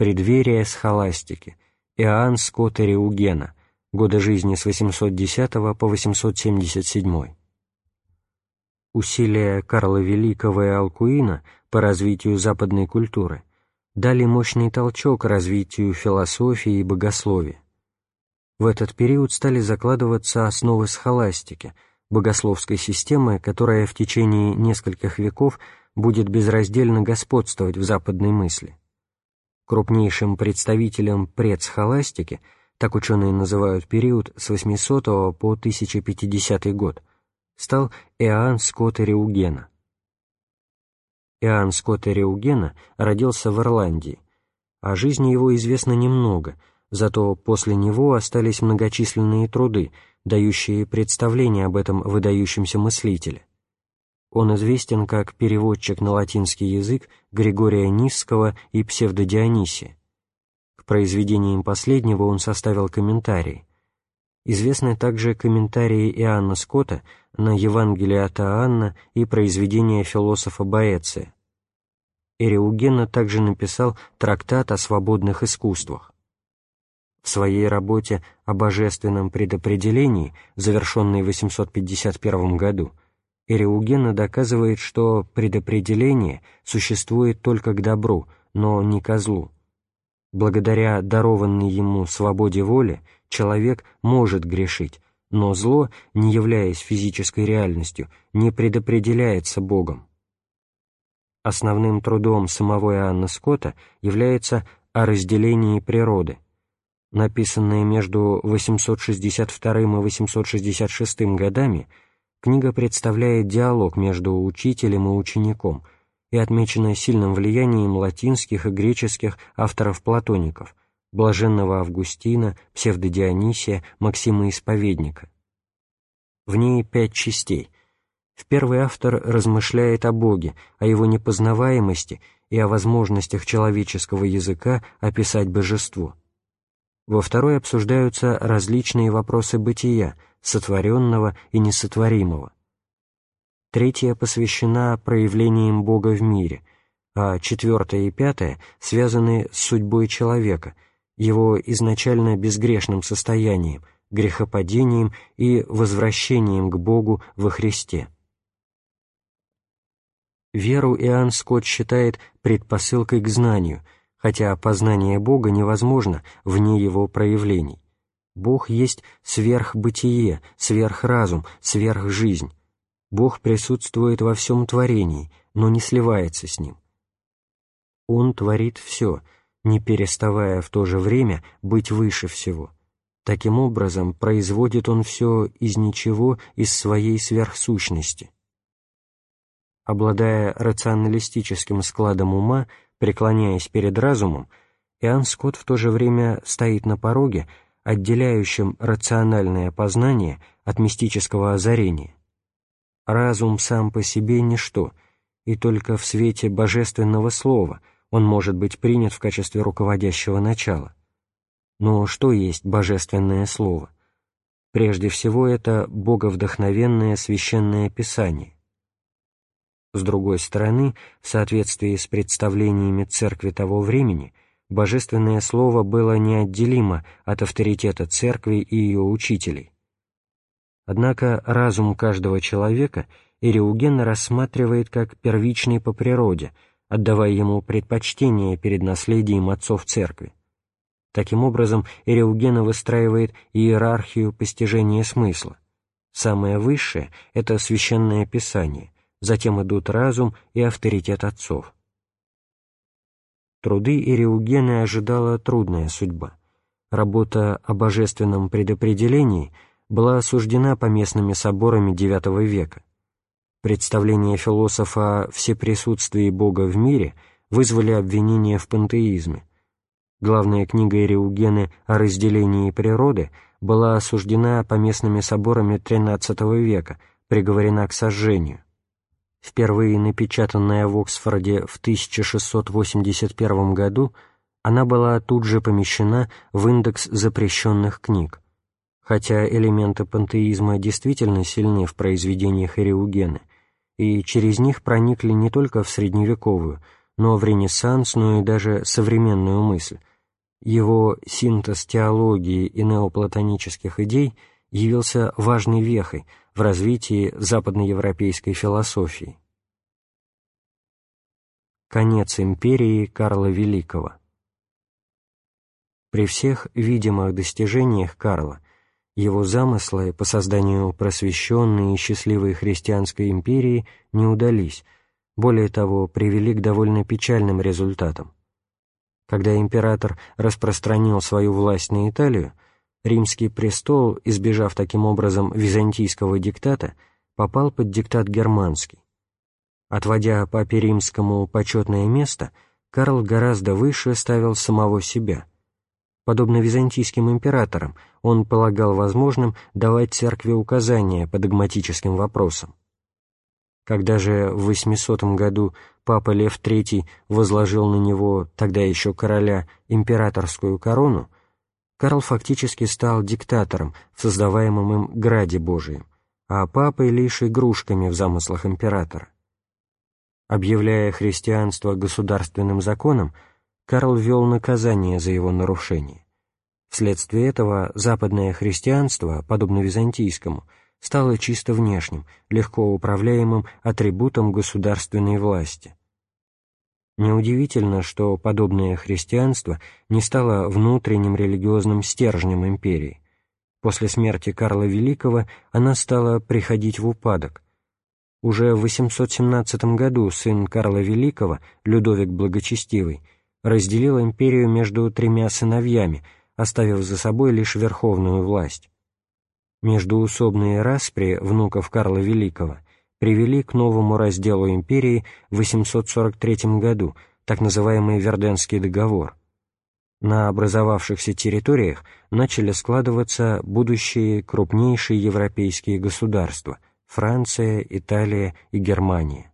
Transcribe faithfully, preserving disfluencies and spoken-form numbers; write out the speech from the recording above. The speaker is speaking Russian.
преддверие схоластики, Иоанн Скотт Эриугена, годы жизни с восемьсот десятого по восемьсот семьдесят седьмой. Усилия Карла Великого и Алкуина по развитию западной культуры дали мощный толчок развитию философии и богословия. В этот период стали закладываться основы схоластики, богословской системы, которая в течение нескольких веков будет безраздельно господствовать в западной мысли. Крупнейшим представителем предсхоластики, так ученые называют период с восьмисотого по тысяча пятидесятый год, стал Иоанн Скотт Эриугена. Иоанн Скотт Эриугена родился в Ирландии. О жизни его известно немного, зато после него остались многочисленные труды, дающие представление об этом выдающемся мыслителе. Он известен как переводчик на латинский язык Григория Нисского и Псевдодионисия. К произведениям последнего он составил комментарии. Известны также комментарии Иоанна Скотта на Евангелие от Иоанна и произведения философа Боэция. Эриугена также написал трактат о свободных искусствах. В своей работе о божественном предопределении, завершенной в восемьсот пятьдесят первом году, Эриугена доказывает, что предопределение существует только к добру, но не ко злу. Благодаря дарованной ему свободе воли человек может грешить, но зло, не являясь физической реальностью, не предопределяется Богом. Основным трудом самого Иоанна Скотта является «О разделении природы», написанная между восемьсот шестьдесят вторым и восемьсот шестьдесят шестым годами. Книга представляет диалог между учителем и учеником и отмечена сильным влиянием латинских и греческих авторов-платоников — блаженного Августина, Псевдодионисия, Максима Исповедника. В ней пять частей. В первой автор размышляет о Боге, о его непознаваемости и о возможностях человеческого языка описать божество. Во второй обсуждаются различные вопросы бытия, сотворенного и несотворимого. Третья посвящена проявлениям Бога в мире, а четвертая и пятая связаны с судьбой человека, его изначально безгрешным состоянием, грехопадением и возвращением к Богу во Христе. Веру Иоанн Скотт считает предпосылкой к знанию, хотя познание Бога невозможно вне его проявлений. Бог есть сверхбытие, сверхразум, сверхжизнь. Бог присутствует во всем творении, но не сливается с ним. Он творит все, не переставая в то же время быть выше всего. Таким образом, производит он все из ничего, из своей сверхсущности. Обладая рационалистическим складом ума, преклоняясь перед разумом, Иоанн Скотт в то же время стоит на пороге, отделяющим рациональное познание от мистического озарения. Разум сам по себе ничто, и только в свете божественного слова он может быть принят в качестве руководящего начала. Но что есть божественное слово? Прежде всего, это боговдохновенное священное писание. С другой стороны, в соответствии с представлениями церкви того времени, божественное слово было неотделимо от авторитета церкви и ее учителей. Однако разум каждого человека Эриуген рассматривает как первичный по природе, отдавая ему предпочтение перед наследием отцов церкви. Таким образом, Эриугена выстраивает иерархию постижения смысла. Самое высшее — это священное писание, затем идут разум и авторитет отцов. Труды Эриугена ожидала трудная судьба. Работа о божественном предопределении была осуждена поместными соборами девятого века. Представления философа о всеприсутствии Бога в мире вызвали обвинения в пантеизме. Главная книга Эриугена о разделении природы была осуждена поместными соборами тринадцатого века, приговорена к сожжению. Впервые напечатанная в Оксфорде в тысяча шестьсот восемьдесят первом году, она была тут же помещена в индекс запрещенных книг. Хотя элементы пантеизма действительно сильны в произведениях Эриугена, и через них проникли не только в средневековую, но в ренессансную и даже современную мысль. Его синтез теологии и неоплатонических идей явился важной вехой в развитии западноевропейской философии. Конец империи Карла Великого. При всех видимых достижениях Карла его замыслы по созданию просвещенной и счастливой христианской империи не удались, более того, привели к довольно печальным результатам. Когда император распространил свою власть на Италию, римский престол, избежав таким образом византийского диктата, попал под диктат германский. Отводя папе римскому почетное место, Карл гораздо выше ставил самого себя. Подобно византийским императорам, он полагал возможным давать церкви указания по догматическим вопросам. Когда же в восьмисотом году папа Лев третий возложил на него, тогда еще короля, императорскую корону, Карл фактически стал диктатором в создаваемом им Граде Божием, а папой лишь игрушками в замыслах императора. Объявляя христианство государственным законом, Карл ввел наказание за его нарушение. Вследствие этого западное христианство, подобно византийскому, стало чисто внешним, легко управляемым атрибутом государственной власти. Неудивительно, что подобное христианство не стало внутренним религиозным стержнем империи. После смерти Карла Великого она стала приходить в упадок. Уже в восемьсот семнадцатом году сын Карла Великого, Людовик Благочестивый, разделил империю между тремя сыновьями, оставив за собой лишь верховную власть. Междуусобные распри внуков Карла Великого привели к новому разделу империи в восемьсот сорок третьем году, так называемый Верденский договор. На образовавшихся территориях начали складываться будущие крупнейшие европейские государства – Франция, Италия и Германия.